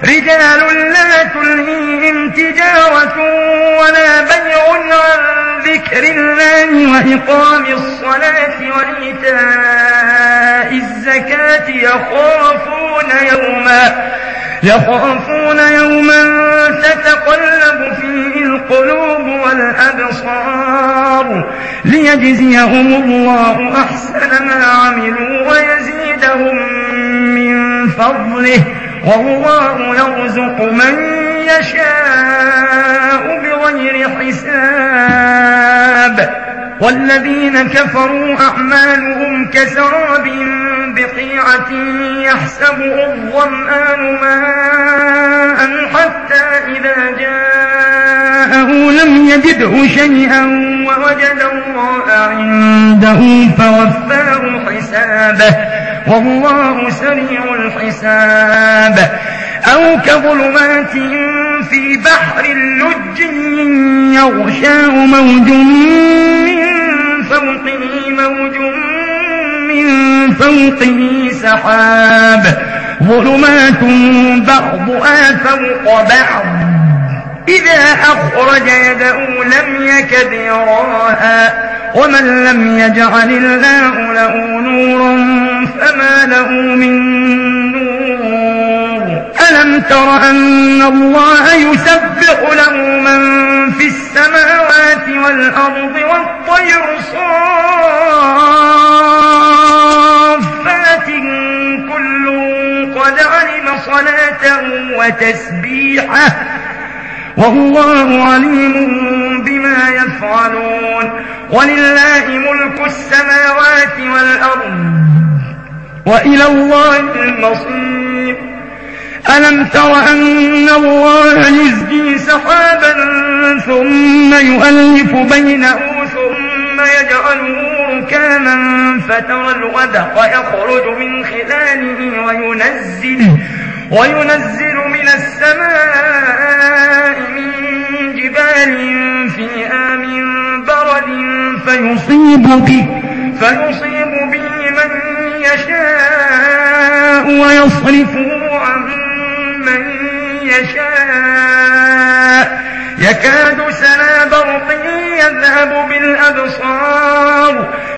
رجال لا تلهيهم تجارة ولا بيع عن ذكر الله وإقام الصلاة وإيتاء الزكاة يخافون يوما تتقلب فيه القلوب والأبصار ليجزيهم الله أحسن ما عملوا ويزيدهم من فضله والله يرزق من يشاء بغير حساب. والذين كفروا أعمالهم كسراب بقيعة يحسبه الظمآن ماء حتى إذا جاءه لم يجده شيئا ووجد الله عنده فوفاه حسابه والله سريع الحساب. أو كظلمات في بحر لج يغشاه موج من فوقه سحاب ظلمات بعضها فوق بعض إذا أخرج يده لم يكد يراها ومن لم يجعل الله له نورا فما له من نور. ألم تر أن الله يسبح له من في السماوات والأرض والطير صافات كل قد علم صلاته وتسبيحه والله عليم بما يفعلون. ولله ملك السماوات والأرض وإلى الله المصير. ألم تر أن الله يزجي سحابا ثم يؤلف بينه ثم يجعله ركاما فترى الودق يخرج من خلاله وينزل من السماء من جبال فيها من برد فيصيب به من يشاء ويصرفه عن من يشاء يكاد سنا برقه يذهب بالأبصار